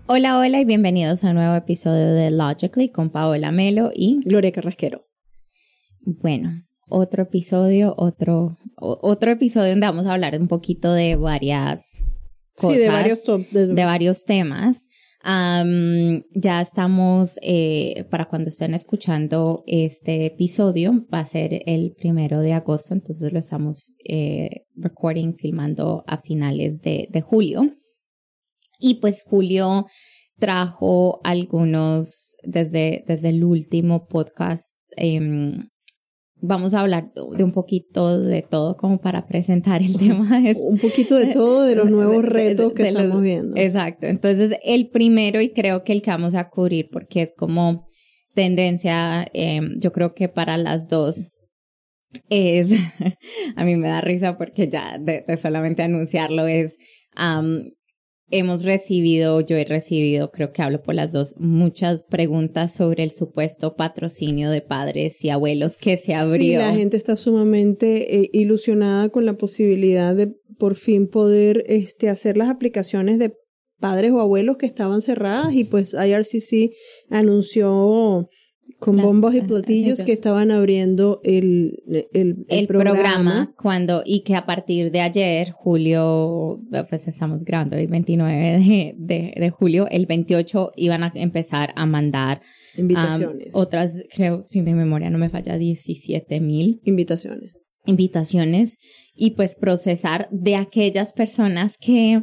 Hola, hola y bienvenidos a un nuevo episodio de Logically con Paola Melo y Gloria Carrasquero. Bueno, otro episodio donde vamos a hablar un poquito de varias cosas. Sí, de varios temas. Ya estamos, para cuando estén escuchando este episodio, va a ser el 1 de agosto, entonces lo estamos filmando a finales de julio. Y pues Julio trajo algunos, desde el último podcast, vamos a hablar de un poquito de todo como para presentar el tema. Un poquito de todo, de los nuevos retos que estamos viendo. Exacto. Entonces, el primero, y creo que el que vamos a cubrir, porque es como tendencia, yo creo que para las dos, es, a mí me da risa porque ya de solamente anunciarlo es... yo he recibido, creo que hablo por las dos, muchas preguntas sobre el supuesto patrocinio de padres y abuelos que se abrió. Sí, la gente está sumamente ilusionada con la posibilidad de por fin poder hacer las aplicaciones de padres o abuelos que estaban cerradas y pues IRCC anunció con bombos y platillos que estaban abriendo el programa y que a partir de ayer, julio, pues estamos grabando el 29 de julio, el 28 iban a empezar a mandar invitaciones. Otras, creo, si mi memoria no me falla, 17,000 invitaciones y pues procesar de aquellas personas que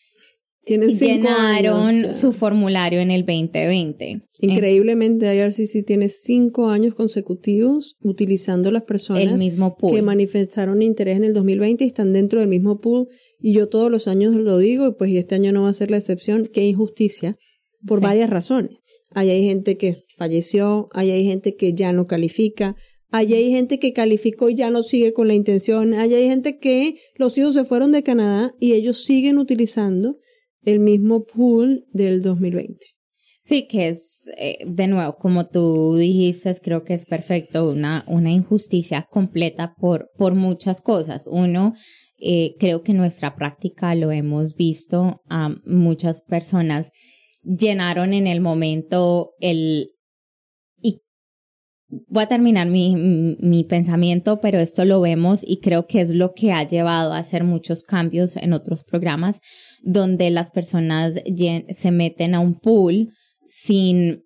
llenaron su formulario en el 2020. Increíblemente, IRCC tiene 5 años consecutivos utilizando las personas el mismo pool que manifestaron interés en el 2020 y están dentro del mismo pool. Y yo todos los años lo digo, pues y este año no va a ser la excepción. Qué injusticia, por varias razones. Ahí hay gente que falleció, ahí hay gente que ya no califica, ahí hay gente que calificó y ya no sigue con la intención, ahí hay gente que los hijos se fueron de Canadá y ellos siguen utilizando el mismo pool del 2020. Sí, que es, de nuevo, como tú dijiste, creo que es perfecto, una injusticia completa por muchas cosas. Uno, creo que en nuestra práctica lo hemos visto, muchas personas llenaron en el momento y voy a terminar mi pensamiento, pero esto lo vemos y creo que es lo que ha llevado a hacer muchos cambios en otros programas donde las personas se meten a un pool sin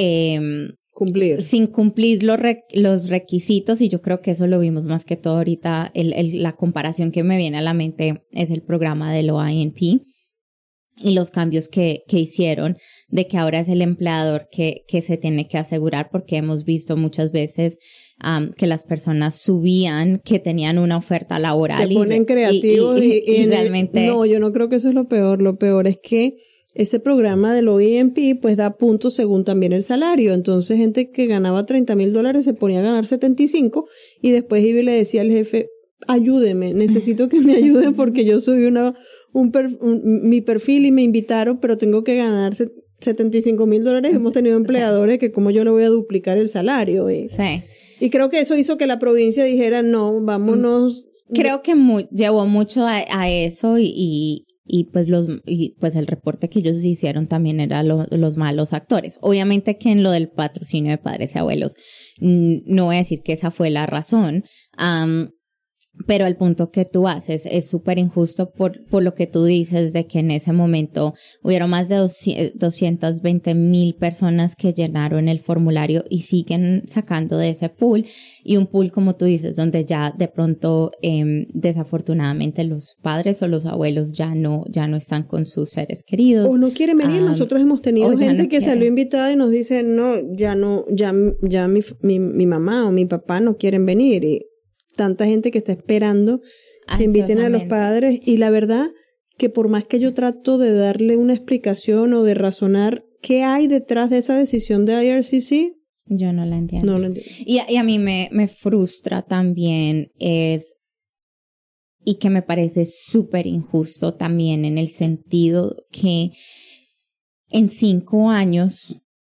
cumplir los requisitos, y yo creo que eso lo vimos más que todo ahorita. La comparación que me viene a la mente es el programa del OINP y los cambios que hicieron, de que ahora es el empleador que se tiene que asegurar, porque hemos visto muchas veces que las personas subían que tenían una oferta laboral. Se ponen creativos y realmente... No, yo no creo que eso es lo peor. Lo peor es que ese programa del OIMP pues da puntos según también el salario. Entonces gente que ganaba $30,000 se ponía a ganar 75 y después iba y le decía al jefe, ayúdeme, necesito que me ayuden porque yo soy mi perfil y me invitaron, pero tengo que ganar $75,000. Hemos tenido empleadores que como yo le voy a duplicar el salario. Sí. Y creo que eso hizo que la provincia dijera, no, vámonos. Creo que llevó mucho a eso y pues el reporte que ellos hicieron también era los malos actores. Obviamente que en lo del patrocinio de padres y abuelos, no voy a decir que esa fue la razón, pero el punto que tú haces es súper injusto por lo que tú dices de que en ese momento hubieron más de 220,000 personas que llenaron el formulario y siguen sacando de ese pool, y un pool, como tú dices, donde ya de pronto desafortunadamente los padres o los abuelos ya no están con sus seres queridos. O no quieren venir. Nosotros hemos tenido gente que salió invitada y nos dice, no, ya mi mamá o mi papá no quieren venir, y tanta gente que está esperando que inviten a los padres. Y la verdad que por más que yo trato de darle una explicación o de razonar qué hay detrás de esa decisión de IRCC, yo no la entiendo. No la entiendo. Y a mí me frustra también y que me parece súper injusto también, en el sentido que en 5 años...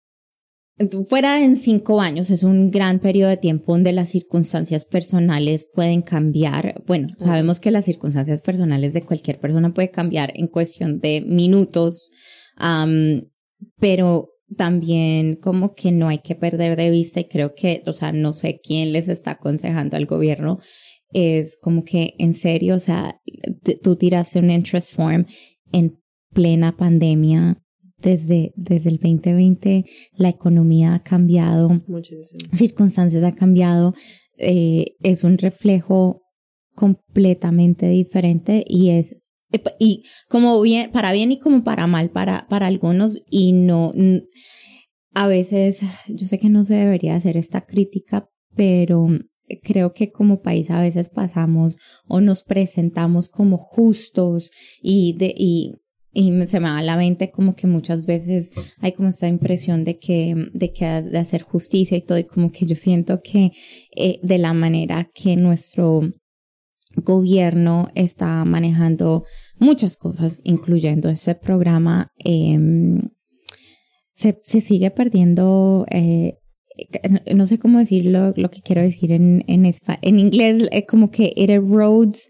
Fuera en 5 años es un gran periodo de tiempo donde las circunstancias personales pueden cambiar. Bueno, sabemos que las circunstancias personales de cualquier persona puede cambiar en cuestión de minutos Pero también como que no hay que perder de vista, y creo que, o sea, no sé quién les está aconsejando al gobierno, es como que en serio, o sea, tú tiraste un interest form en plena pandemia. Desde el 2020 la economía ha cambiado, muchísimo. Circunstancias ha cambiado, es un reflejo completamente diferente, y como bien, para bien y como para mal para algunos, y no, a veces yo sé que no se debería hacer esta crítica, pero creo que como país a veces pasamos o nos presentamos como justos, y se me va a la mente como que muchas veces hay como esta impresión de hacer justicia y todo, y como que yo siento que de la manera que nuestro gobierno está manejando muchas cosas, incluyendo este programa, se sigue perdiendo, no sé cómo decirlo, lo que quiero decir en inglés, como que it erodes,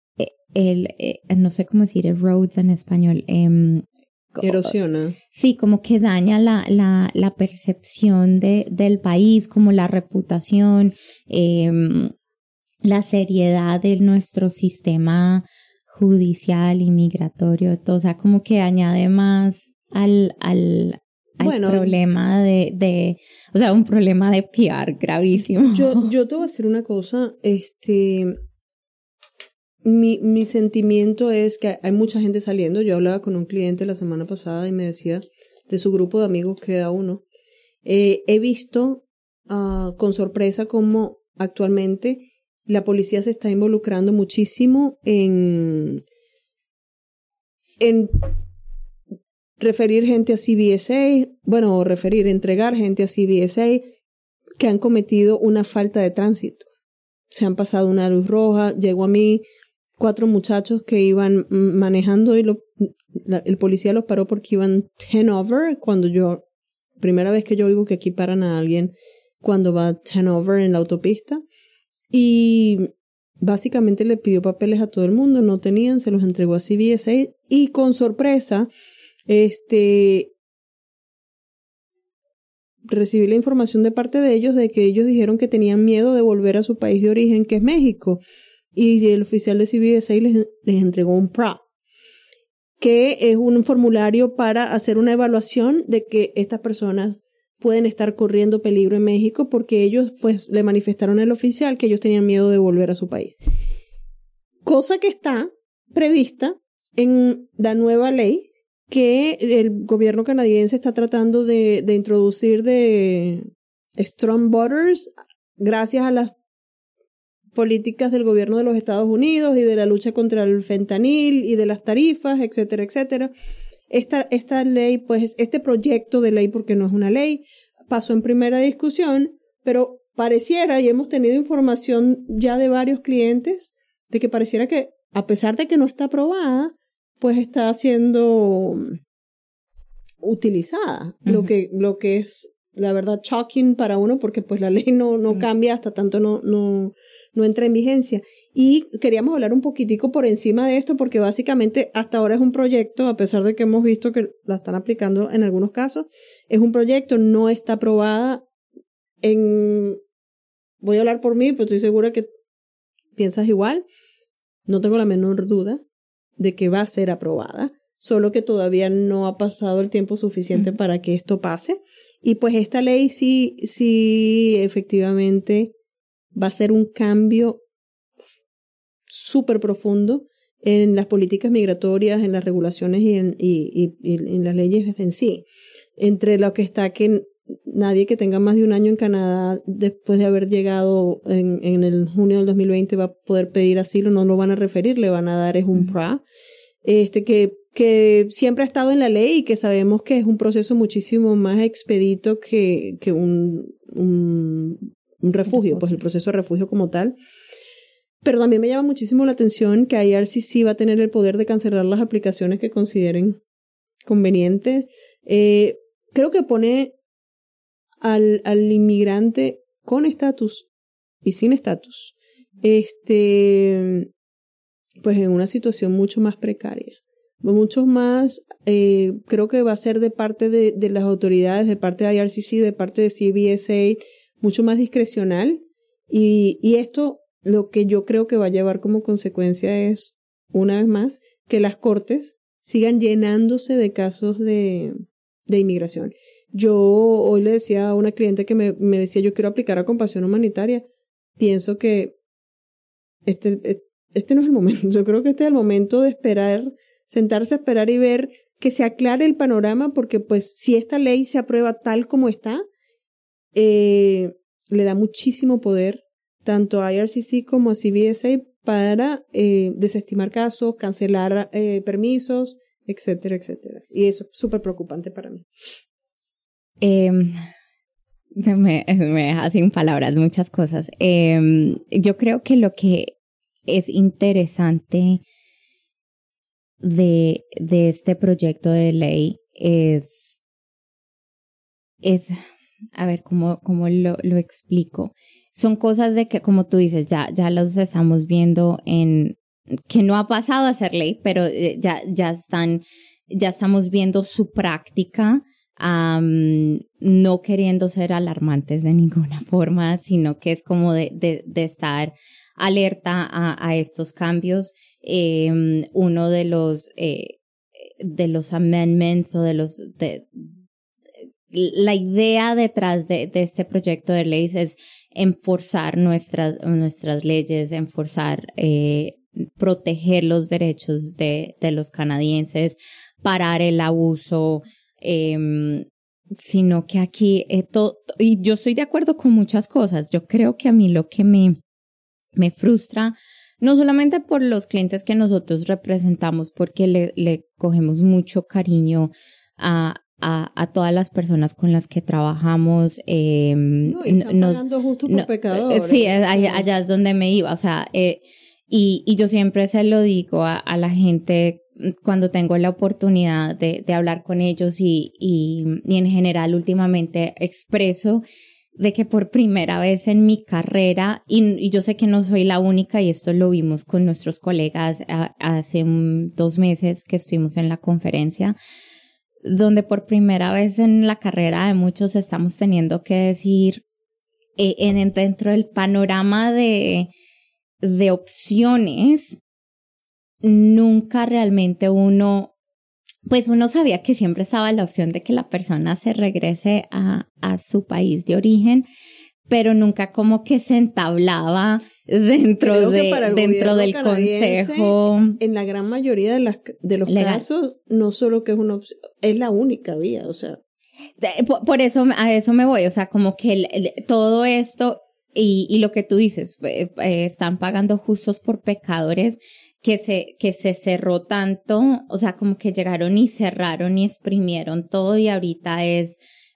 no sé cómo decir erodes en español. Erosiona. Sí, como que daña la percepción del país, como la reputación, la seriedad de nuestro sistema judicial y migratorio, todo, o sea, como que añade más al problema o sea, un problema de PR gravísimo. Yo te voy a decir una cosa, mi sentimiento es que hay mucha gente saliendo. Yo hablaba con un cliente la semana pasada y me decía, de su grupo de amigos queda uno. He visto con sorpresa cómo actualmente la policía se está involucrando muchísimo en referir gente a CBSA, entregar gente a CBSA que han cometido una falta de tránsito. Se han pasado una luz roja, llegó a mí 4 muchachos que iban manejando y el policía los paró porque iban 10 over, primera vez que yo oigo que aquí paran a alguien cuando va 10 over en la autopista, y básicamente le pidió papeles a todo el mundo, no tenían, se los entregó a CBSA, y con sorpresa, recibí la información de parte de ellos de que ellos dijeron que tenían miedo de volver a su país de origen, que es México, y el oficial de CBSA les entregó un PRA, que es un formulario para hacer una evaluación de que estas personas pueden estar corriendo peligro en México, porque ellos pues le manifestaron al oficial que ellos tenían miedo de volver a su país. Cosa que está prevista en la nueva ley que el gobierno canadiense está tratando de introducir, de Strong Borders, gracias a las políticas del gobierno de los Estados Unidos y de la lucha contra el fentanil y de las tarifas, etcétera, etcétera. Esta ley, pues, este proyecto de ley, porque no es una ley, pasó en primera discusión, pero pareciera, y hemos tenido información ya de varios clientes, de que pareciera que, a pesar de que no está aprobada, pues está siendo utilizada, lo que es, la verdad, shocking para uno, porque pues la ley no cambia hasta tanto no entra en vigencia. Y queríamos hablar un poquitico por encima de esto, porque básicamente hasta ahora es un proyecto, a pesar de que hemos visto que la están aplicando en algunos casos, es un proyecto, no está aprobada voy a hablar por mí, pero estoy segura que piensas igual. No tengo la menor duda de que va a ser aprobada, solo que todavía no ha pasado el tiempo suficiente para que esto pase. Y pues esta ley sí efectivamente va a ser un cambio súper profundo en las políticas migratorias, en las regulaciones y en las leyes en sí. Entre lo que está que nadie que tenga más de un año en Canadá después de haber llegado en el junio del 2020 va a poder pedir asilo, no lo van a referir, le van a dar es un PRA, que siempre ha estado en la ley y que sabemos que es un proceso muchísimo más expedito que un refugio, pues el proceso de refugio como tal. Pero también me llama muchísimo la atención que IRCC va a tener el poder de cancelar las aplicaciones que consideren convenientes. Creo que pone al inmigrante con estatus y sin estatus, pues en una situación mucho más precaria, muchos más, creo que va a ser de parte de las autoridades, de parte de IRCC, de parte de CBSA, mucho más discrecional. Y esto, lo que yo creo que va a llevar como consecuencia es, una vez más, que las cortes sigan llenándose de casos de inmigración. Yo hoy le decía a una cliente que me decía, yo quiero aplicar a compasión humanitaria. Pienso que este no es el momento. Yo creo que este es el momento de esperar, sentarse a esperar y ver que se aclare el panorama, porque pues si esta ley se aprueba tal como está, le da muchísimo poder tanto a IRCC como a CBSA para desestimar casos, cancelar permisos, etcétera, etcétera. Y eso es súper preocupante para mí. Me deja sin palabras muchas cosas. Yo creo que lo que es interesante de este proyecto de ley es a ver, ¿cómo lo explico? Son cosas de que, como tú dices, ya los estamos viendo que no ha pasado a ser ley, pero ya estamos viendo su práctica, no queriendo ser alarmantes de ninguna forma, sino que es como de estar alerta a estos cambios. Uno de los amendments o la idea detrás de este proyecto de ley es enforzar nuestras leyes, proteger los derechos de los canadienses, parar el abuso, sino que aquí y yo estoy de acuerdo con muchas cosas. Yo creo que a mí lo que me frustra, no solamente por los clientes que nosotros representamos, porque le cogemos mucho cariño a todas las personas con las que trabajamos. Están pagando justo por pecadores. Sí, allá es donde me iba. O sea, y yo siempre se lo digo a la gente cuando tengo la oportunidad de hablar con ellos y en general últimamente expreso de que por primera vez en mi carrera, y yo sé que no soy la única, y esto lo vimos con nuestros colegas hace 2 meses que estuvimos en la conferencia, donde por primera vez en la carrera de muchos estamos teniendo que decir, dentro del panorama de opciones, nunca realmente uno sabía que siempre estaba la opción de que la persona se regrese a su país de origen, pero nunca como que se entablaba dentro del consejo. En la gran mayoría de los legal. casos, no solo que es una opción, es la única vía, o sea. Por eso, a eso me voy, o sea, como que todo esto y lo que tú dices, están pagando justos por pecadores, que se cerró tanto, o sea, como que llegaron y cerraron y exprimieron todo, y ahorita es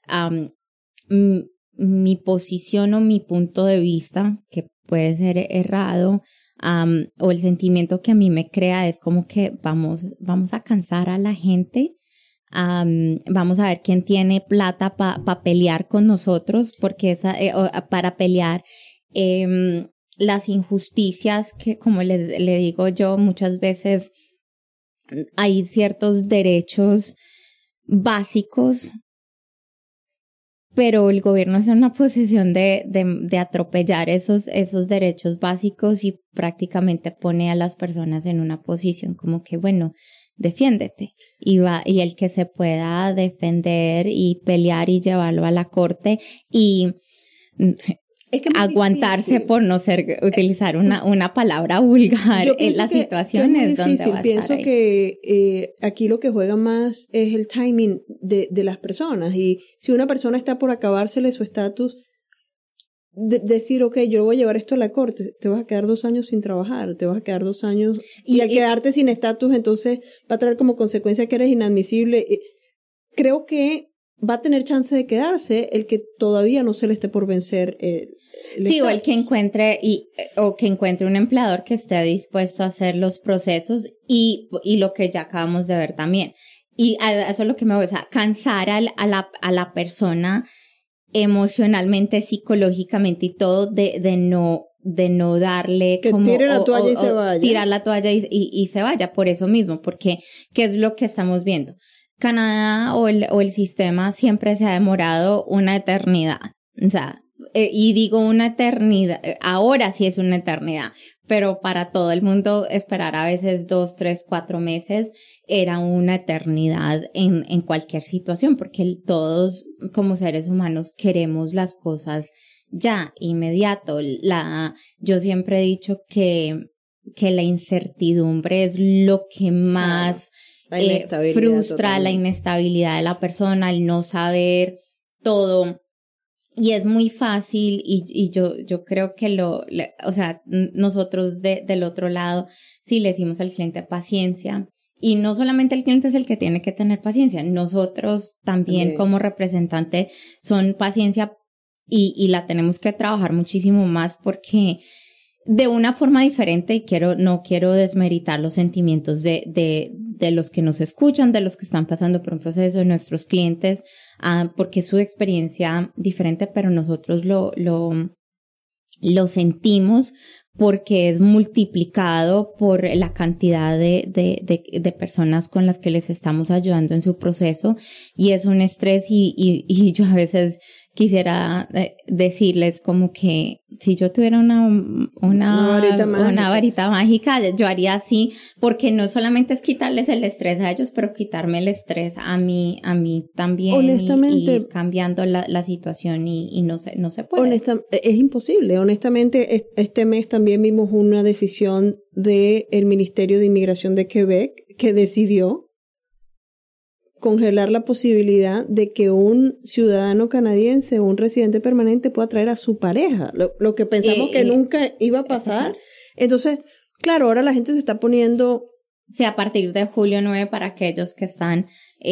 mi posición o mi punto de vista, que puede ser errado, o el sentimiento que a mí me crea es como que vamos a cansar a la gente, vamos a ver quién tiene plata para pelear con nosotros, porque para pelear las injusticias que, como le digo yo, muchas veces hay ciertos derechos básicos, pero el gobierno está en una posición de atropellar esos derechos básicos y prácticamente pone a las personas en una posición como que, bueno, defiéndete. Y el que se pueda defender y pelear y llevarlo a la corte y aguantarse difícil por no utilizar una palabra vulgar en las situaciones donde va a Pienso estar que aquí lo que juega más es el timing de las personas, y si una persona está por acabársele su estatus, decir, ok, yo voy a llevar esto a la corte, te vas a quedar 2 años sin trabajar, te vas a quedar 2 años, y al quedarte sin estatus, entonces va a traer como consecuencia que eres inadmisible. Creo que va a tener chance de quedarse el que todavía no se le esté por vencer sí, o el que encuentre o que encuentre un empleador que esté dispuesto a hacer los procesos y lo que ya acabamos de ver también. Y a eso es lo que me voy, o sea, cansar a la persona emocionalmente, psicológicamente y todo de no de no darle que como... tire la toalla y se vaya. Tirar la toalla y se vaya, por eso mismo, porque ¿qué es lo que estamos viendo? Canadá o el sistema siempre se ha demorado una eternidad, o sea, y digo una eternidad, ahora sí es una eternidad, pero para todo el mundo esperar a veces 2, 3, 4 meses era una eternidad en cualquier situación, porque todos como seres humanos queremos las cosas ya, inmediato. Yo siempre he dicho que la incertidumbre es lo que más frustra la inestabilidad de la persona, el no saber todo. Y es muy fácil y yo creo que o sea, nosotros del otro lado, sí le decimos al cliente paciencia, y no solamente el cliente es el que tiene que tener paciencia, nosotros también como representante son paciencia y la tenemos que trabajar muchísimo más porque de una forma diferente, y no quiero desmeritar los sentimientos de los que nos escuchan, de los que están pasando por un proceso, de nuestros clientes, porque es su experiencia diferente, pero nosotros lo sentimos porque es multiplicado por la cantidad de personas con las que les estamos ayudando en su proceso, y es un estrés y yo a veces quisiera decirles como que si yo tuviera una varita mágica, yo haría así, porque no solamente es quitarles el estrés a ellos, pero quitarme el estrés a mí también. Honestamente, y ir cambiando la situación y no se puede. Es imposible. Honestamente, este mes también vimos una decisión del Ministerio de Inmigración de Quebec que decidió congelar la posibilidad de que un ciudadano canadiense, un residente permanente pueda traer a su pareja, lo que pensamos que nunca iba a pasar. Entonces, claro, ahora la gente se está poniendo... Sí, a partir de julio 9, para aquellos que están,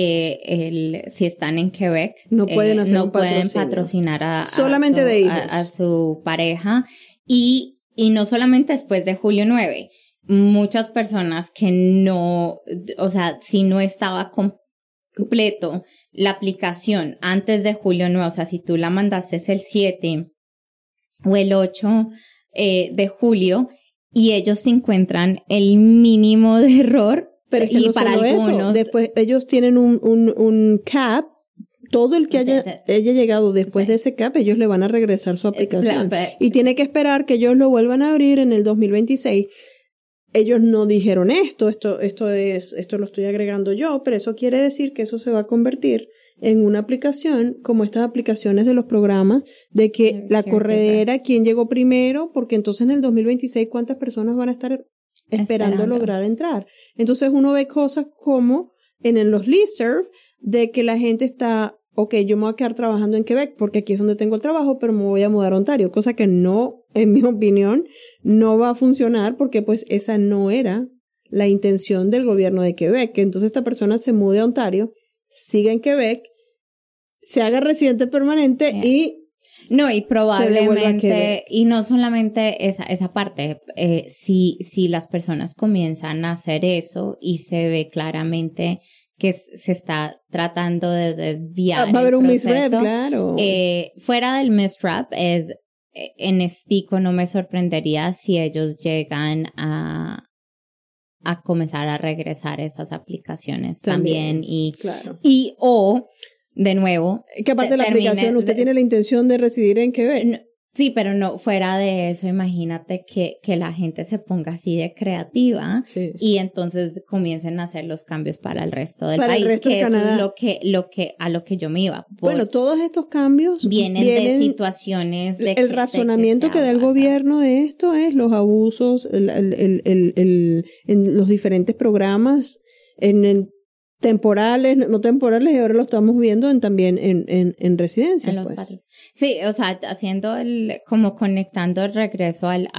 si están en Quebec, no pueden patrocinar solamente de hijos a su pareja, y no solamente después de julio 9, muchas personas que no, o sea, si no estaba completo la aplicación antes de julio 9, o sea, si tú la mandaste el 7 o el 8 de julio y ellos se encuentran el mínimo de error, pero es que no para algunos eso. Después ellos tienen un cap, todo el que haya llegado después de ese cap, ellos le van a regresar su aplicación y tiene que esperar que ellos lo vuelvan a abrir en el 2026. Ellos no dijeron esto lo estoy agregando yo, pero eso quiere decir que eso se va a convertir en una aplicación como estas aplicaciones de los programas de que la corredera, quién llegó primero, porque entonces en el 2026 cuántas personas van a estar esperando lograr entrar. Entonces uno ve cosas como en los listserv de que la gente está, yo me voy a quedar trabajando en Quebec porque aquí es donde tengo el trabajo, pero me voy a mudar a Ontario, cosa que no, en mi opinión, no va a funcionar porque pues esa no era la intención del gobierno de Quebec, que entonces esta persona se mude a Ontario, siga en Quebec, se haga residente permanente y probablemente, y no solamente esa parte, si las personas comienzan a hacer eso y se ve claramente que se está tratando de desviar. Va a haber un misrep, claro. Fuera del misrep, en Estico no me sorprendería si ellos llegan a comenzar a regresar esas aplicaciones también claro. De nuevo, que aparte de la aplicación, usted tiene la intención de residir en Quebec. Sí, pero no, fuera de eso, imagínate que la gente se ponga así de creativa y entonces comiencen a hacer los cambios para el resto del país, el resto que de eso Canadá. es a lo que yo me iba. Bueno, todos estos cambios vienen de situaciones de el razonamiento que da el gobierno de esto es los abusos en los diferentes programas, temporales, no temporales, y ahora lo estamos viendo también en residencias. En los patrons. Sí, o sea, haciendo como conectando el regreso al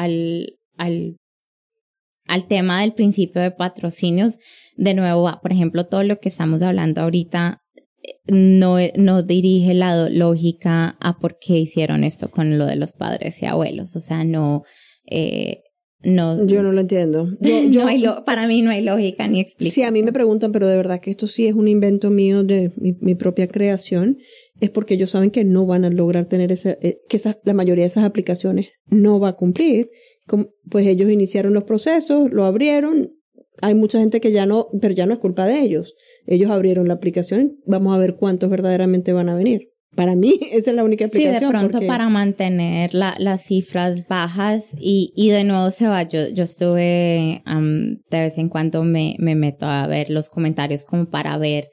tema del principio de patrocinios, de nuevo, por ejemplo, todo lo que estamos hablando ahorita no dirige la lógica a por qué hicieron esto con lo de los padres y abuelos, o sea, no. Yo no lo entiendo. Para mí no hay lógica ni explicación. Sí, a mí me preguntan, pero de verdad que esto sí es un invento mío de mi propia creación, es porque ellos saben que no van a lograr tener la mayoría de esas aplicaciones no va a cumplir. Pues ellos iniciaron los procesos, lo abrieron, hay mucha gente que pero ya no es culpa de ellos. Ellos abrieron la aplicación, vamos a ver cuántos verdaderamente van a venir. Para mí, esa es la única explicación. Sí, de pronto para mantener las cifras bajas y de nuevo se va. Yo estuve, de vez en cuando me meto a ver los comentarios como para ver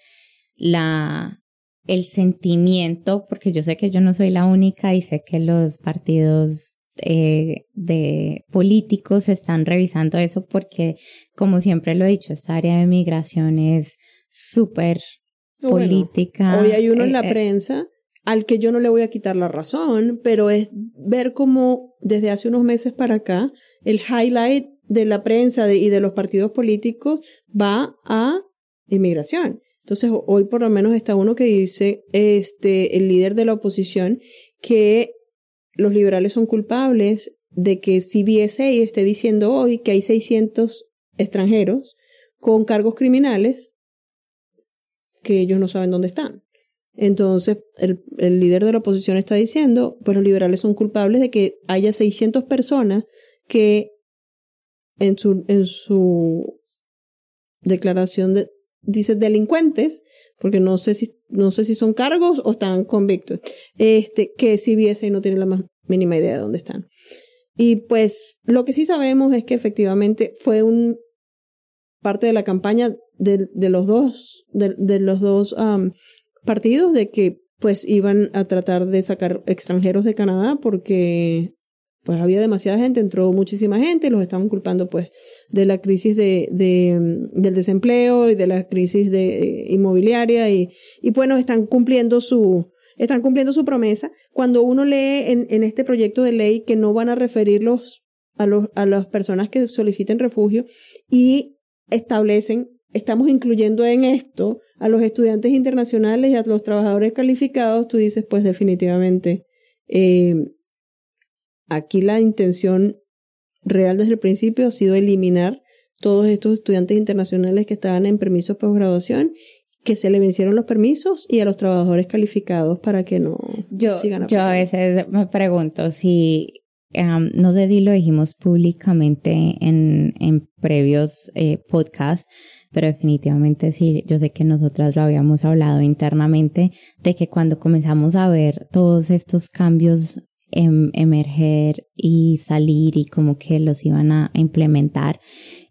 el sentimiento, porque yo sé que yo no soy la única y sé que los partidos de políticos están revisando eso porque, como siempre lo he dicho, esta área de migración es súper política. Hoy hay uno en la prensa al que yo no le voy a quitar la razón, pero es ver cómo desde hace unos meses para acá el highlight de la prensa y de los partidos políticos va a inmigración. Entonces hoy por lo menos está uno que dice, el líder de la oposición, que los liberales son culpables de que CBSA esté diciendo hoy que hay 600 extranjeros con cargos criminales que ellos no saben dónde están. Entonces, el líder de la oposición está diciendo, pues los liberales son culpables de que haya 600 personas que en su declaración dice delincuentes, porque no sé si son cargos o están convictos, que CBS no tiene la más mínima idea de dónde están. Y pues lo que sí sabemos es que efectivamente fue parte de la campaña de los dos partidos, de que pues iban a tratar de sacar extranjeros de Canadá porque pues había demasiada gente, entró muchísima gente, los estaban culpando pues de la crisis del desempleo y de la crisis inmobiliaria y bueno, están cumpliendo su promesa. Cuando uno lee en este proyecto de ley que no van a referirlos a las personas que soliciten refugio y establecen, estamos incluyendo en esto a los estudiantes internacionales y a los trabajadores calificados, tú dices, pues definitivamente aquí la intención real desde el principio ha sido eliminar todos estos estudiantes internacionales que estaban en permisos de posgraduación, que se le vencieron los permisos, y a los trabajadores calificados para que no sigan aplicando. Yo a veces me pregunto si, no sé si lo dijimos públicamente en previos podcasts, pero definitivamente sí, yo sé que nosotras lo habíamos hablado internamente, de que cuando comenzamos a ver todos estos cambios emerger y salir y como que los iban a implementar,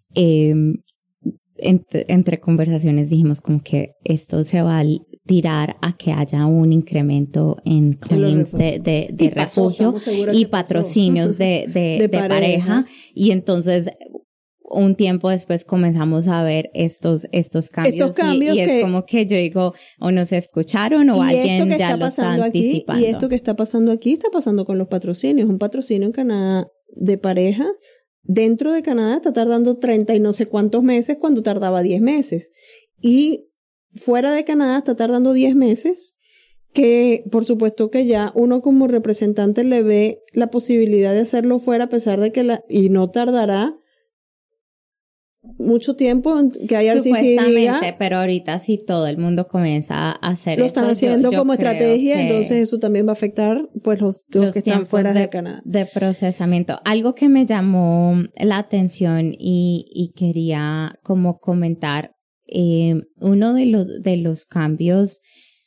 entre conversaciones dijimos como que esto se va a tirar a que haya un incremento en claims de refugio y patrocinios de pareja. Y entonces un tiempo después comenzamos a ver estos cambios y es como que yo digo, o nos escucharon o alguien ya lo está anticipando. Y esto que está pasando aquí está pasando con los patrocinios. Un patrocinio en Canadá de pareja dentro de Canadá está tardando 30 y no sé cuántos meses cuando tardaba 10 meses. Y fuera de Canadá está tardando 10 meses, que por supuesto que ya uno como representante le ve la posibilidad de hacerlo fuera, a pesar de que y no tardará mucho tiempo que haya supuestamente, pero ahorita sí todo el mundo comienza a hacer lo eso. Lo están haciendo como estrategia, entonces eso también va a afectar pues los que están fuera de Canadá. De procesamiento. Algo que me llamó la atención y quería como comentar, uno de los cambios,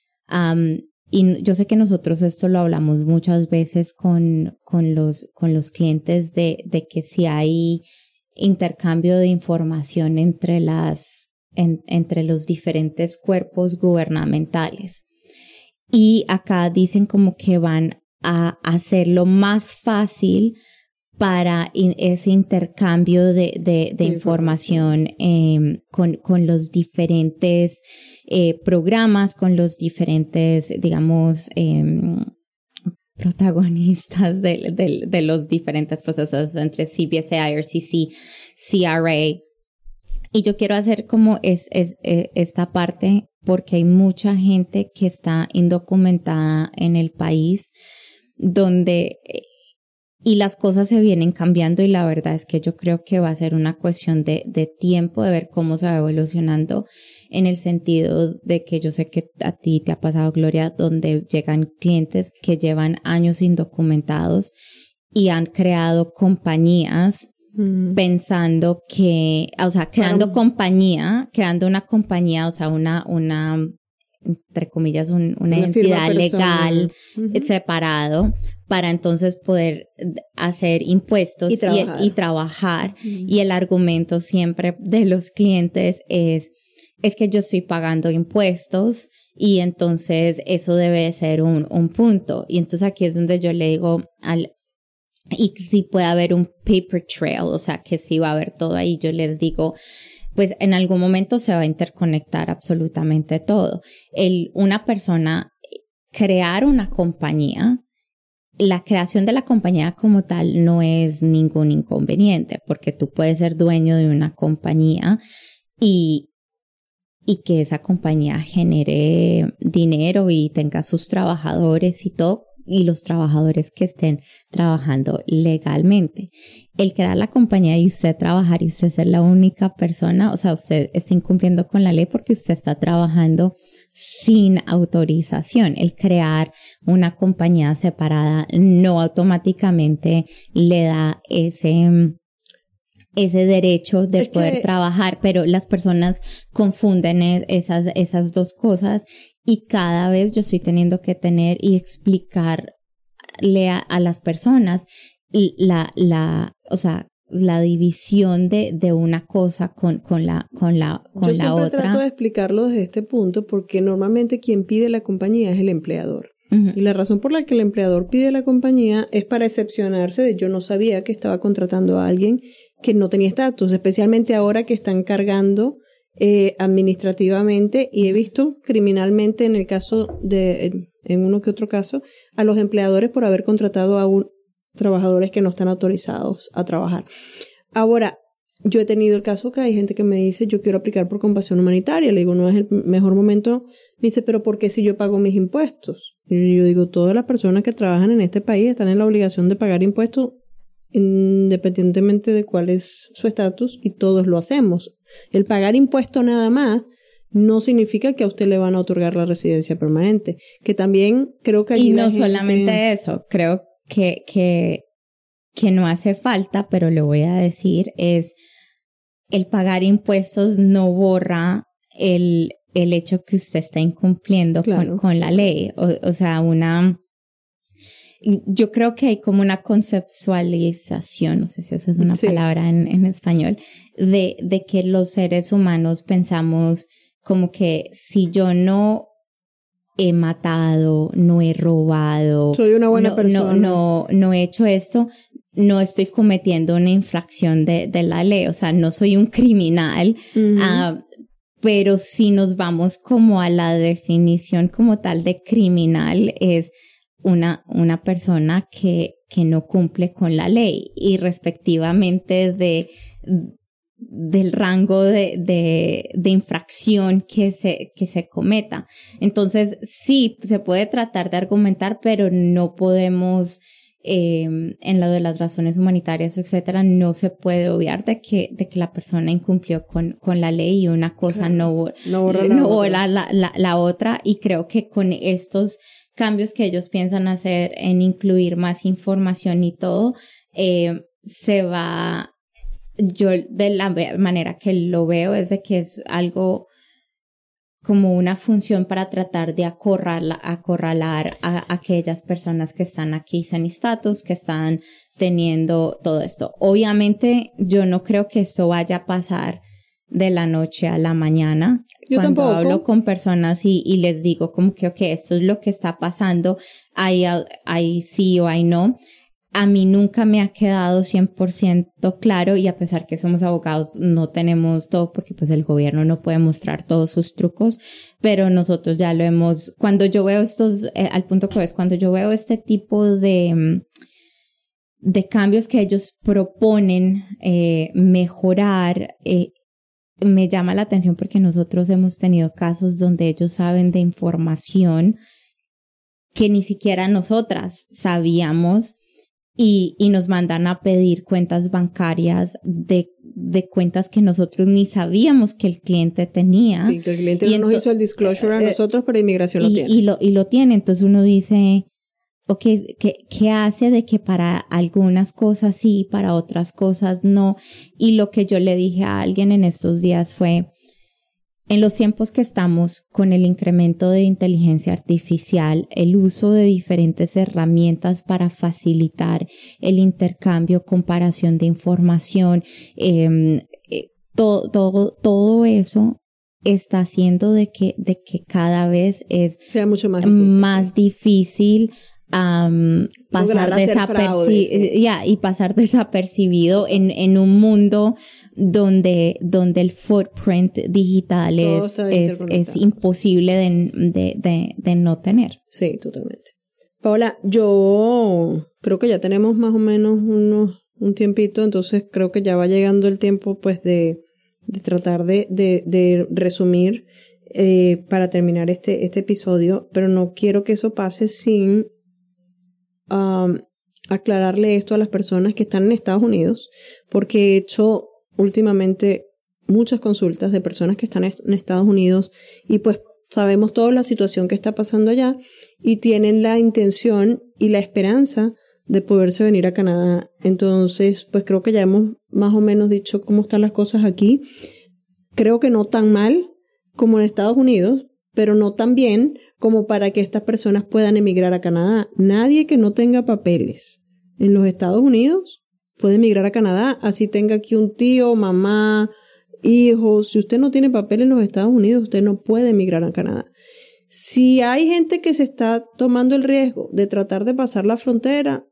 y yo sé que nosotros esto lo hablamos muchas veces con los clientes de que si hay intercambio de información entre los diferentes cuerpos gubernamentales. Y acá dicen como que van a hacerlo más fácil para ese intercambio de información con los diferentes programas, con los diferentes, digamos, protagonistas de los diferentes procesos entre CBSA, IRCC, CRA. Y yo quiero hacer como esta parte porque hay mucha gente que está indocumentada en el país donde Y las cosas se vienen cambiando y la verdad es que yo creo que va a ser una cuestión de tiempo de ver cómo se va evolucionando en el sentido de que yo sé que a ti te ha pasado, Gloria, donde llegan clientes que llevan años indocumentados y han creado compañías pensando que, o sea, creando una compañía, o sea, una entre comillas, una entidad legal separado para entonces poder hacer impuestos y trabajar. Y el argumento siempre de los clientes es que yo estoy pagando impuestos y entonces eso debe ser un punto. Y entonces aquí es donde yo le digo y si puede haber un paper trail, o sea, que sí va a haber todo ahí, yo les digo, pues en algún momento se va a interconectar absolutamente todo. Una persona crear una compañía, la creación de la compañía como tal no es ningún inconveniente, porque tú puedes ser dueño de una compañía y que esa compañía genere dinero y tenga sus trabajadores y todo, y los trabajadores que estén trabajando legalmente. El crear la compañía y usted trabajar y usted ser la única persona, o sea, usted está incumpliendo con la ley porque usted está trabajando sin autorización. El crear una compañía separada no automáticamente le da ese derecho de poder trabajar, pero las personas confunden esas dos cosas y cada vez yo estoy teniendo que tener y explicarle a las personas o sea, la división de una cosa con la otra. Yo siempre trato de explicarlo desde este punto porque normalmente quien pide la compañía es el empleador. Y la razón por la que el empleador pide la compañía es para excepcionarse de yo no sabía que estaba contratando a alguien que no tenía estatus, especialmente ahora que están cargando administrativamente y he visto criminalmente en el caso en uno que otro caso, a los empleadores por haber contratado a trabajadores que no están autorizados a trabajar. Ahora, yo he tenido el caso que hay gente que me dice, yo quiero aplicar por compasión humanitaria. Le digo, no es el mejor momento. Me dice, pero ¿por qué si yo pago mis impuestos? Y yo digo, todas las personas que trabajan en este país están en la obligación de pagar impuestos independientemente de cuál es su estatus y todos lo hacemos. El pagar impuesto nada más no significa que a usted le van a otorgar la residencia permanente, que también creo que allí y no solamente eso, creo que no hace falta, pero lo voy a decir, es el pagar impuestos no borra el hecho que usted está incumpliendo con la ley. O sea, yo creo que hay como una conceptualización, no sé si esa es una palabra en español, de que los seres humanos pensamos como que si yo no he matado, no he robado, soy una buena persona, no he hecho esto, no estoy cometiendo una infracción de la ley, o sea, no soy un criminal, pero si nos vamos como a la definición como tal de criminal es una persona que no cumple con la ley y respectivamente del rango de infracción que se cometa. Entonces, sí, se puede tratar de argumentar, pero no podemos, en lo de las razones humanitarias, etcétera, no se puede obviar de que la persona incumplió con la ley y una cosa no borra la otra. Y creo que con estos cambios que ellos piensan hacer en incluir más información y todo, yo de la manera que lo veo es de que es algo como una función para tratar de acorralar a aquellas personas que están aquí sin estatus, que están teniendo todo esto. Obviamente yo no creo que esto vaya a pasar de la noche a la mañana. Yo Cuando tampoco. hablo con personas y les digo como que okay, esto es lo que está pasando, hay sí o hay no. A mí nunca me ha quedado 100% claro y a pesar que somos abogados no tenemos todo porque pues el gobierno no puede mostrar todos sus trucos, pero nosotros ya lo hemos, cuando yo veo al punto que ves, cuando yo veo este tipo de cambios que ellos proponen mejorar, me llama la atención porque nosotros hemos tenido casos donde ellos saben de información que ni siquiera nosotras sabíamos y nos mandan a pedir cuentas bancarias de cuentas que nosotros ni sabíamos que el cliente tenía. Sí, que el cliente no nos hizo el disclosure a nosotros, pero inmigración lo tiene. Y lo tiene, entonces uno dice, ok, ¿qué hace de que para algunas cosas sí, para otras cosas no? Y lo que yo le dije a alguien en estos días fue, en los tiempos que estamos con el incremento de inteligencia artificial, el uso de diferentes herramientas para facilitar el intercambio, comparación de información, todo eso está haciendo de que cada vez sea mucho más difícil pasar desapercibido en un mundo donde el footprint digital es imposible de no tener. Sí, totalmente. Paola, yo creo que ya tenemos más o menos un tiempito, entonces creo que ya va llegando el tiempo pues de tratar de resumir para terminar este episodio, pero no quiero que eso pase sin aclararle esto a las personas que están en Estados Unidos, porque he hecho últimamente muchas consultas de personas que están en Estados Unidos y pues sabemos toda la situación que está pasando allá y tienen la intención y la esperanza de poderse venir a Canadá. Entonces, pues creo que ya hemos más o menos dicho cómo están las cosas aquí. Creo que no tan mal como en Estados Unidos, pero no tan bien como para que estas personas puedan emigrar a Canadá. Nadie que no tenga papeles en los Estados Unidos puede emigrar a Canadá, así tenga aquí un tío, mamá, hijos. Si usted no tiene papel en los Estados Unidos, usted no puede emigrar a Canadá. Si hay gente que se está tomando el riesgo de tratar de pasar la frontera,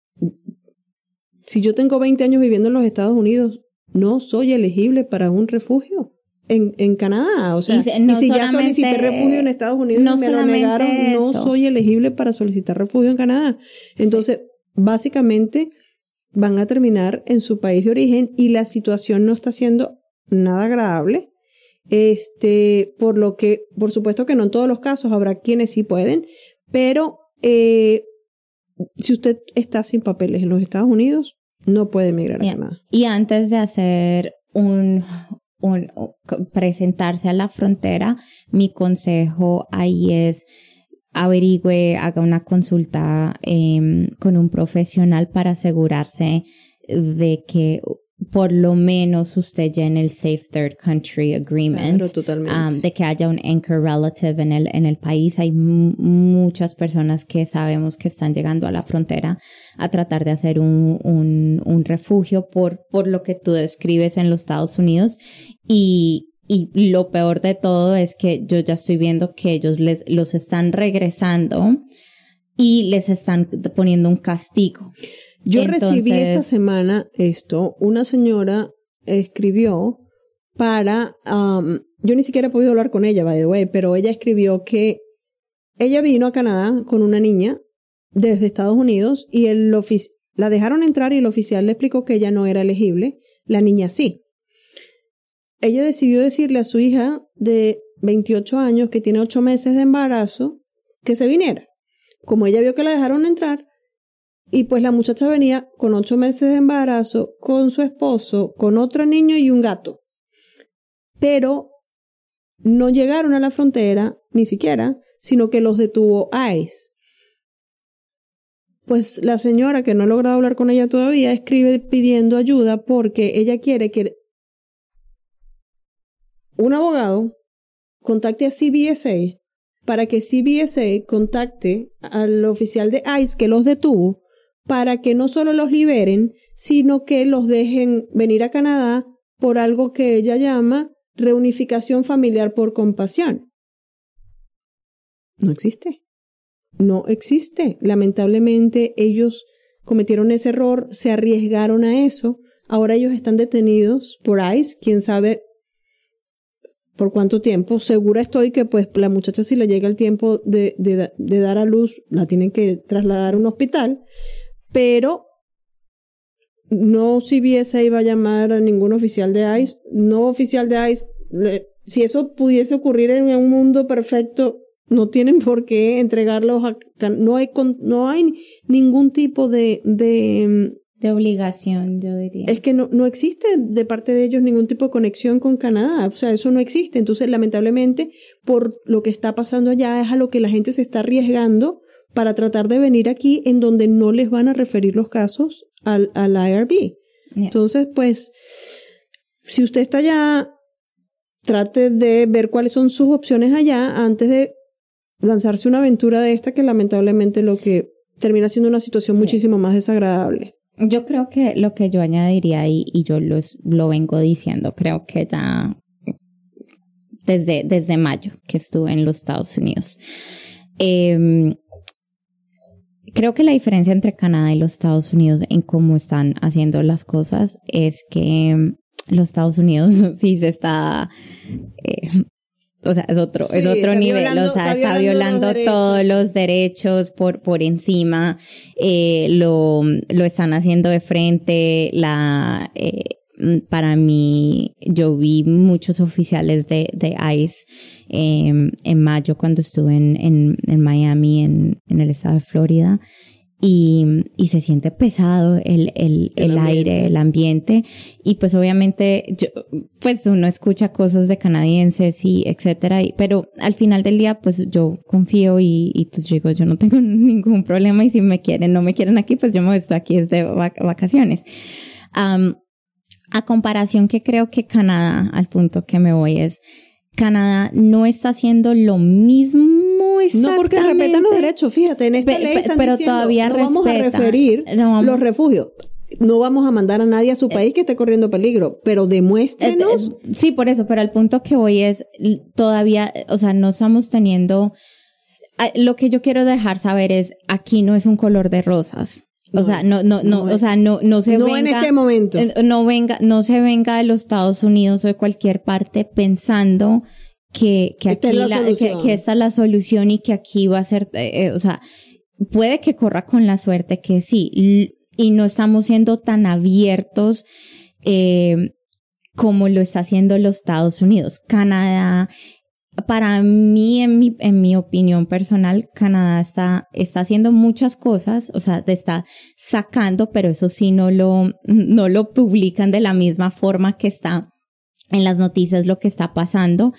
si yo tengo 20 años viviendo en los Estados Unidos, no soy elegible para un refugio en Canadá. O sea, y si ya solicité refugio en Estados Unidos y me lo negaron, no soy elegible para solicitar refugio en Canadá. Entonces, básicamente van a terminar en su país de origen y la situación no está siendo nada agradable. Por lo que, por supuesto que no en todos los casos, habrá quienes sí pueden, pero si usted está sin papeles en los Estados Unidos, no puede emigrar a Canadá. Y antes de hacer presentarse a la frontera, mi consejo ahí es averigüe, haga una consulta con un profesional para asegurarse de que por lo menos usted llene el Safe Third Country Agreement. Claro, totalmente. De que haya un anchor relative en el país. Hay muchas personas que sabemos que están llegando a la frontera a tratar de hacer un refugio por lo que tú describes en los Estados Unidos. Y lo peor de todo es que yo ya estoy viendo que ellos los están regresando y les están poniendo un castigo. Yo recibí esta semana una señora escribió para, yo ni siquiera he podido hablar con ella, by the way, pero ella escribió que ella vino a Canadá con una niña desde Estados Unidos y la dejaron entrar y el oficial le explicó que ella no era elegible, la niña sí. Ella decidió decirle a su hija de 28 años que tiene 8 meses de embarazo que se viniera. Como ella vio que la dejaron entrar, y pues la muchacha venía con 8 meses de embarazo, con su esposo, con otro niño y un gato. Pero no llegaron a la frontera, ni siquiera, sino que los detuvo ICE. Pues la señora, que no he logrado hablar con ella todavía, escribe pidiendo ayuda porque ella quiere que un abogado contacte a CBSA para que CBSA contacte al oficial de ICE que los detuvo para que no solo los liberen, sino que los dejen venir a Canadá por algo que ella llama reunificación familiar por compasión. No existe. No existe. Lamentablemente ellos cometieron ese error, se arriesgaron a eso. Ahora ellos están detenidos por ICE, quién sabe por cuánto tiempo. Segura estoy que pues la muchacha, si le llega el tiempo de dar a luz, la tienen que trasladar a un hospital, pero no CBSA iba a llamar a ningún oficial de ICE, no oficial de ICE. Si eso pudiese ocurrir en un mundo perfecto, no tienen por qué entregarlos no hay ningún tipo de obligación, yo diría. Es que no existe de parte de ellos ningún tipo de conexión con Canadá. O sea, eso no existe. Entonces, lamentablemente, por lo que está pasando allá, es a lo que la gente se está arriesgando para tratar de venir aquí, en donde no les van a referir los casos al IRB. Yeah. Entonces, pues, si usted está allá, trate de ver cuáles son sus opciones allá antes de lanzarse una aventura de esta, que lamentablemente lo que termina siendo una situación muchísimo más desagradable. Yo creo que lo que yo añadiría ahí, y yo lo vengo diciendo, creo que ya desde mayo que estuve en los Estados Unidos. Creo que la diferencia entre Canadá y los Estados Unidos en cómo están haciendo las cosas es que los Estados Unidos sí se está... o sea, es otro nivel, o sea, está violando todos los derechos por encima, lo están haciendo de frente, para mí, yo vi muchos oficiales de ICE en mayo cuando estuve en Miami, en el estado de Florida, y se siente pesado el aire, el ambiente, y pues obviamente pues uno escucha cosas de canadienses y etcétera, pero al final del día pues yo confío y pues digo, yo no tengo ningún problema, y si me quieren, no me quieren aquí, pues yo me estoy aquí desde vacaciones. A comparación que creo que Canadá, al punto que me voy es, Canadá no está haciendo lo mismo exactamente. No, porque respetan los derechos, fíjate, en esta ley están pero diciendo, todavía no vamos a referir los refugios. No vamos a mandar a nadie a su país que esté corriendo peligro, pero demuéstrenos. Sí, por eso, pero al punto que voy es, todavía, o sea, no estamos teniendo, lo que yo quiero dejar saber es, aquí no es un color de rosas. O sea, no se venga. No en este momento. No se venga de los Estados Unidos o de cualquier parte pensando que aquí que esta es la solución y que aquí va a ser, o sea, puede que corra con la suerte que sí, y no estamos siendo tan abiertos como lo está haciendo los Estados Unidos. Canadá, para mí, en mi opinión personal, Canadá está haciendo muchas cosas, o sea, te está sacando, pero eso sí no lo publican de la misma forma que está en las noticias lo que está pasando.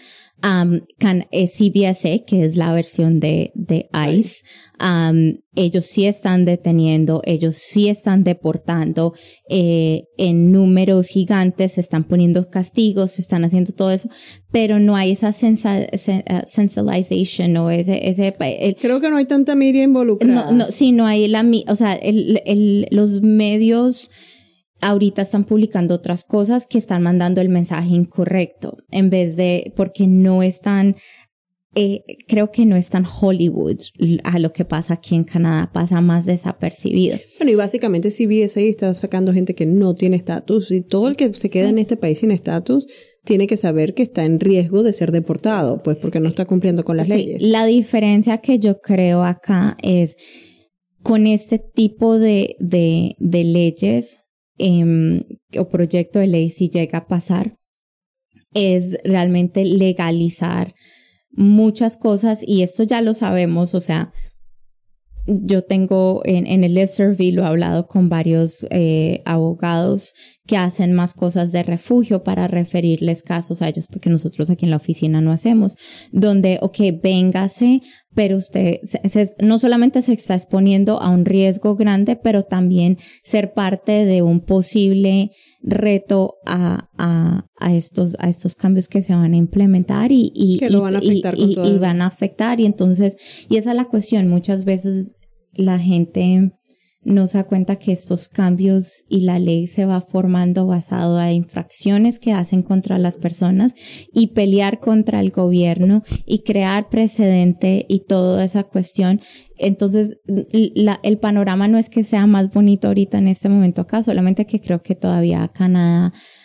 CBSA, que es la versión de ICE, ellos sí están deteniendo, ellos sí están deportando en números gigantes, se están poniendo castigos, se están haciendo todo eso, pero no hay esa sensibilization o creo que no hay tanta media involucrada. Sí, no hay o sea, los medios ahorita están publicando otras cosas que están mandando el mensaje incorrecto, en vez de, porque no están, creo que no es tan Hollywood a lo que pasa aquí en Canadá, pasa más desapercibido. Bueno, y básicamente CBSA está sacando gente que no tiene estatus, y todo el que se queda en este país sin estatus tiene que saber que está en riesgo de ser deportado, pues porque no está cumpliendo con las leyes. La diferencia que yo creo acá es, con este tipo de leyes, o proyecto de ley, si llega a pasar, es realmente legalizar muchas cosas, y esto ya lo sabemos, o sea, yo tengo en el listserv, lo he hablado con varios abogados que hacen más cosas de refugio para referirles casos a ellos, porque nosotros aquí en la oficina no hacemos, donde, véngase, pero usted no solamente se está exponiendo a un riesgo grande, pero también ser parte de un posible reto a estos cambios que se van a implementar y que lo van a afectar con todo. Y van a afectar, y entonces, y esa es la cuestión, muchas veces la gente no se da cuenta que estos cambios y la ley se va formando basado a infracciones que hacen contra las personas, y pelear contra el gobierno y crear precedente y toda esa cuestión. Entonces, el panorama no es que sea más bonito ahorita en este momento acá, solamente que creo que todavía Canadá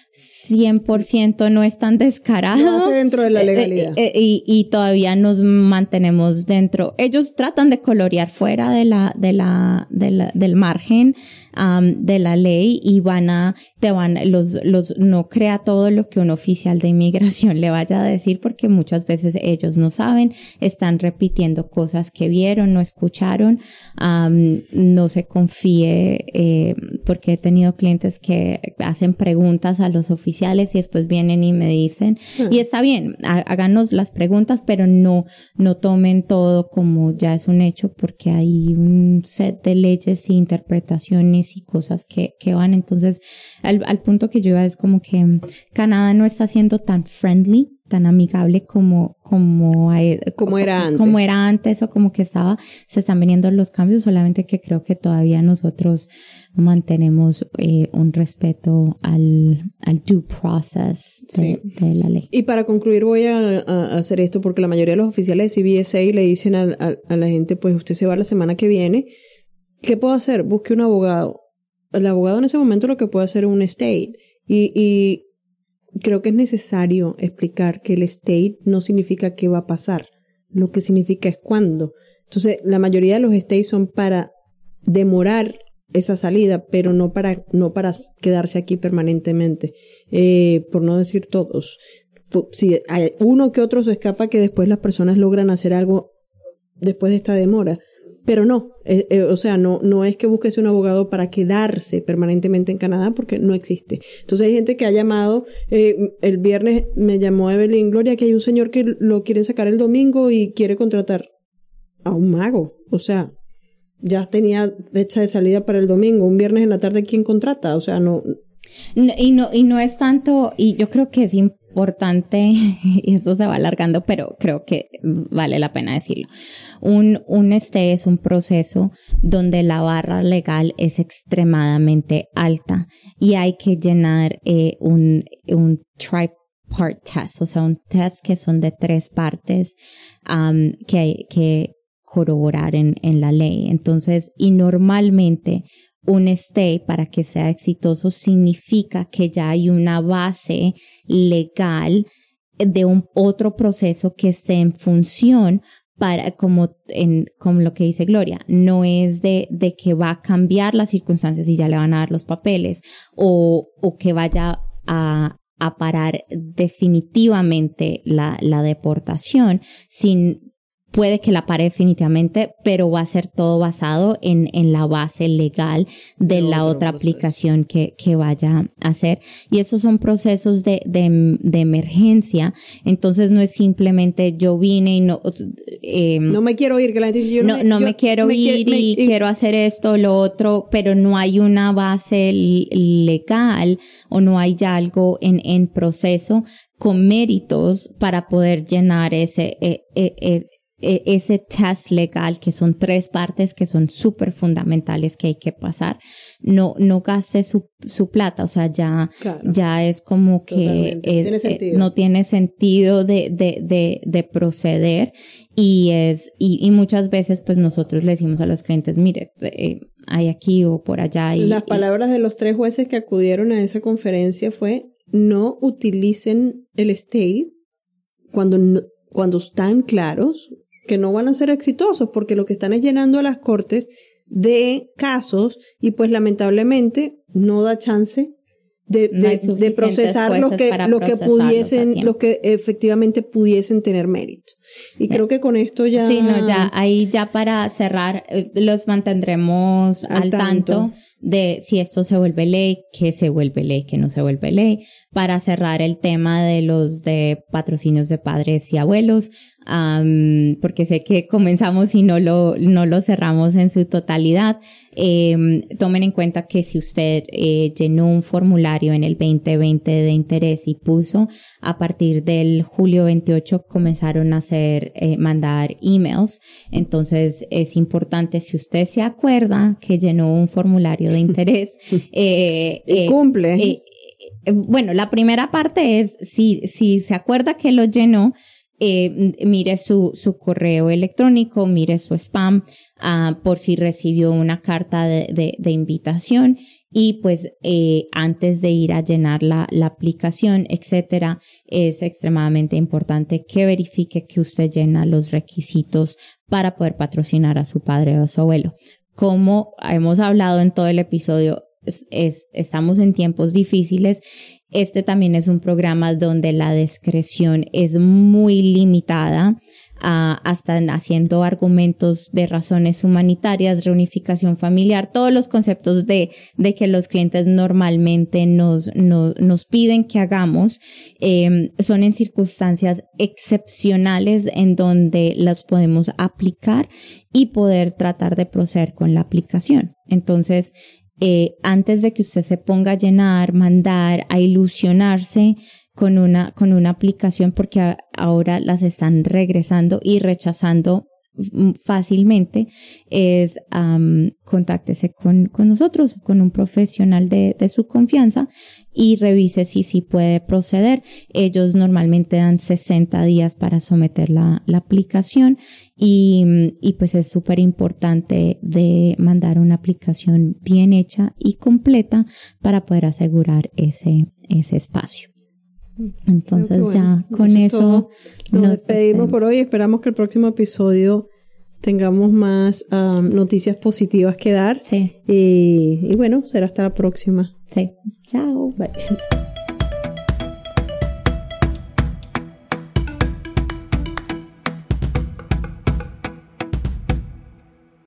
100% no es tan descarado. Lo hace dentro de la legalidad. Y todavía nos mantenemos dentro. Ellos tratan de colorear fuera del margen de la ley y no crea todo lo que un oficial de inmigración le vaya a decir, porque muchas veces ellos no saben, están repitiendo cosas que vieron, no escucharon. No se confíe, porque he tenido clientes que hacen preguntas a los oficiales y después vienen y me dicen, y está bien, háganos las preguntas, pero no tomen todo como ya es un hecho, porque hay un set de leyes e interpretaciones y cosas que van. Entonces, al punto que yo iba es como que Canadá no está siendo tan friendly, tan amigable como era antes o como que se están viniendo los cambios, solamente que creo que todavía nosotros mantenemos un respeto al due process de la ley. Y para concluir voy a hacer esto, porque la mayoría de los oficiales de CBSA le dicen a la gente, pues usted se va la semana que viene, ¿qué puedo hacer? Busque un abogado. El abogado en ese momento lo que puede hacer es un state, y creo que es necesario explicar que el state no significa qué va a pasar, lo que significa es cuándo. Entonces, la mayoría de los states son para demorar esa salida, pero no para quedarse aquí permanentemente, por no decir todos. Si hay uno que otro se escapa, que después las personas logran hacer algo después de esta demora. Pero no, o sea, no es que busques un abogado para quedarse permanentemente en Canadá, porque no existe. Entonces hay gente que ha llamado, el viernes me llamó Evelyn Gloria, que hay un señor que lo quiere sacar el domingo y quiere contratar a un mago. O sea, ya tenía fecha de salida para el domingo, un viernes en la tarde, ¿quién contrata? O sea, no. Y no es tanto, y yo creo que es importante, y eso se va alargando, pero creo que vale la pena decirlo. Un es un proceso donde la barra legal es extremadamente alta y hay que llenar un tri-part test, o sea, un test que son de 3 partes que hay que corroborar en la ley. Entonces, y normalmente un stay, para que sea exitoso, significa que ya hay una base legal de un otro proceso que esté en función para, como lo que dice Gloria, no es de que va a cambiar las circunstancias y ya le van a dar los papeles, o que vaya a parar definitivamente la deportación, puede que la pare definitivamente, pero va a ser todo basado en la base legal de la otra aplicación que vaya a hacer. Y esos son procesos de emergencia. Entonces no es simplemente yo vine y no me quiero ir, que la gente dice me quiero ir y quiero hacer esto, lo otro, pero no hay una base legal o no hay ya algo en proceso con méritos para poder llenar ese test legal, que son 3 partes que son súper fundamentales que hay que pasar. No gaste su plata, o sea, ya es como que no tiene sentido de proceder, y muchas veces pues nosotros le decimos a los clientes, mire, hay aquí o por allá. Las palabras de los 3 jueces que acudieron a esa conferencia fue: no utilicen el stay cuando están claros que no van a ser exitosos, porque lo que están es llenando a las cortes de casos, y pues lamentablemente no da chance de procesar lo que efectivamente pudiesen tener mérito. Y creo que con esto ya... Sí, ahí ya para cerrar, los mantendremos al tanto de si esto se vuelve ley, qué se vuelve ley, qué no se vuelve ley, para cerrar el tema de los de patrocinios de padres y abuelos, porque sé que comenzamos y no lo cerramos en su totalidad. Tomen en cuenta que si usted llenó un formulario en el 2020 de interés y puso, a partir del julio 28 comenzaron a mandar emails. Entonces es importante, si usted se acuerda que llenó un formulario de interés y cumple. Bueno, la primera parte es si se acuerda que lo llenó, mire su correo electrónico, mire su spam, por si recibió una carta de invitación. Y pues antes de ir a llenar la aplicación, etcétera, es extremadamente importante que verifique que usted llena los requisitos para poder patrocinar a su padre o a su abuelo. Como hemos hablado en todo el episodio, estamos en tiempos difíciles. Este también es un programa donde la discreción es muy limitada, hasta haciendo argumentos de razones humanitarias, reunificación familiar, todos los conceptos de que los clientes normalmente nos piden que hagamos, son en circunstancias excepcionales en donde las podemos aplicar y poder tratar de proceder con la aplicación. Entonces, antes de que usted se ponga a llenar, mandar, a ilusionarse con una aplicación, porque ahora las están regresando y rechazando fácilmente, es contáctese con nosotros, con un profesional de su confianza, y revise si puede proceder. Ellos normalmente dan 60 días para someter la aplicación, y pues es súper importante de mandar una aplicación bien hecha y completa para poder asegurar ese espacio. Entonces ya con eso nos despedimos por hoy. Esperamos que el próximo episodio tengamos más noticias positivas que dar. Sí. Y bueno, será hasta la próxima. Sí. Chao. Bye.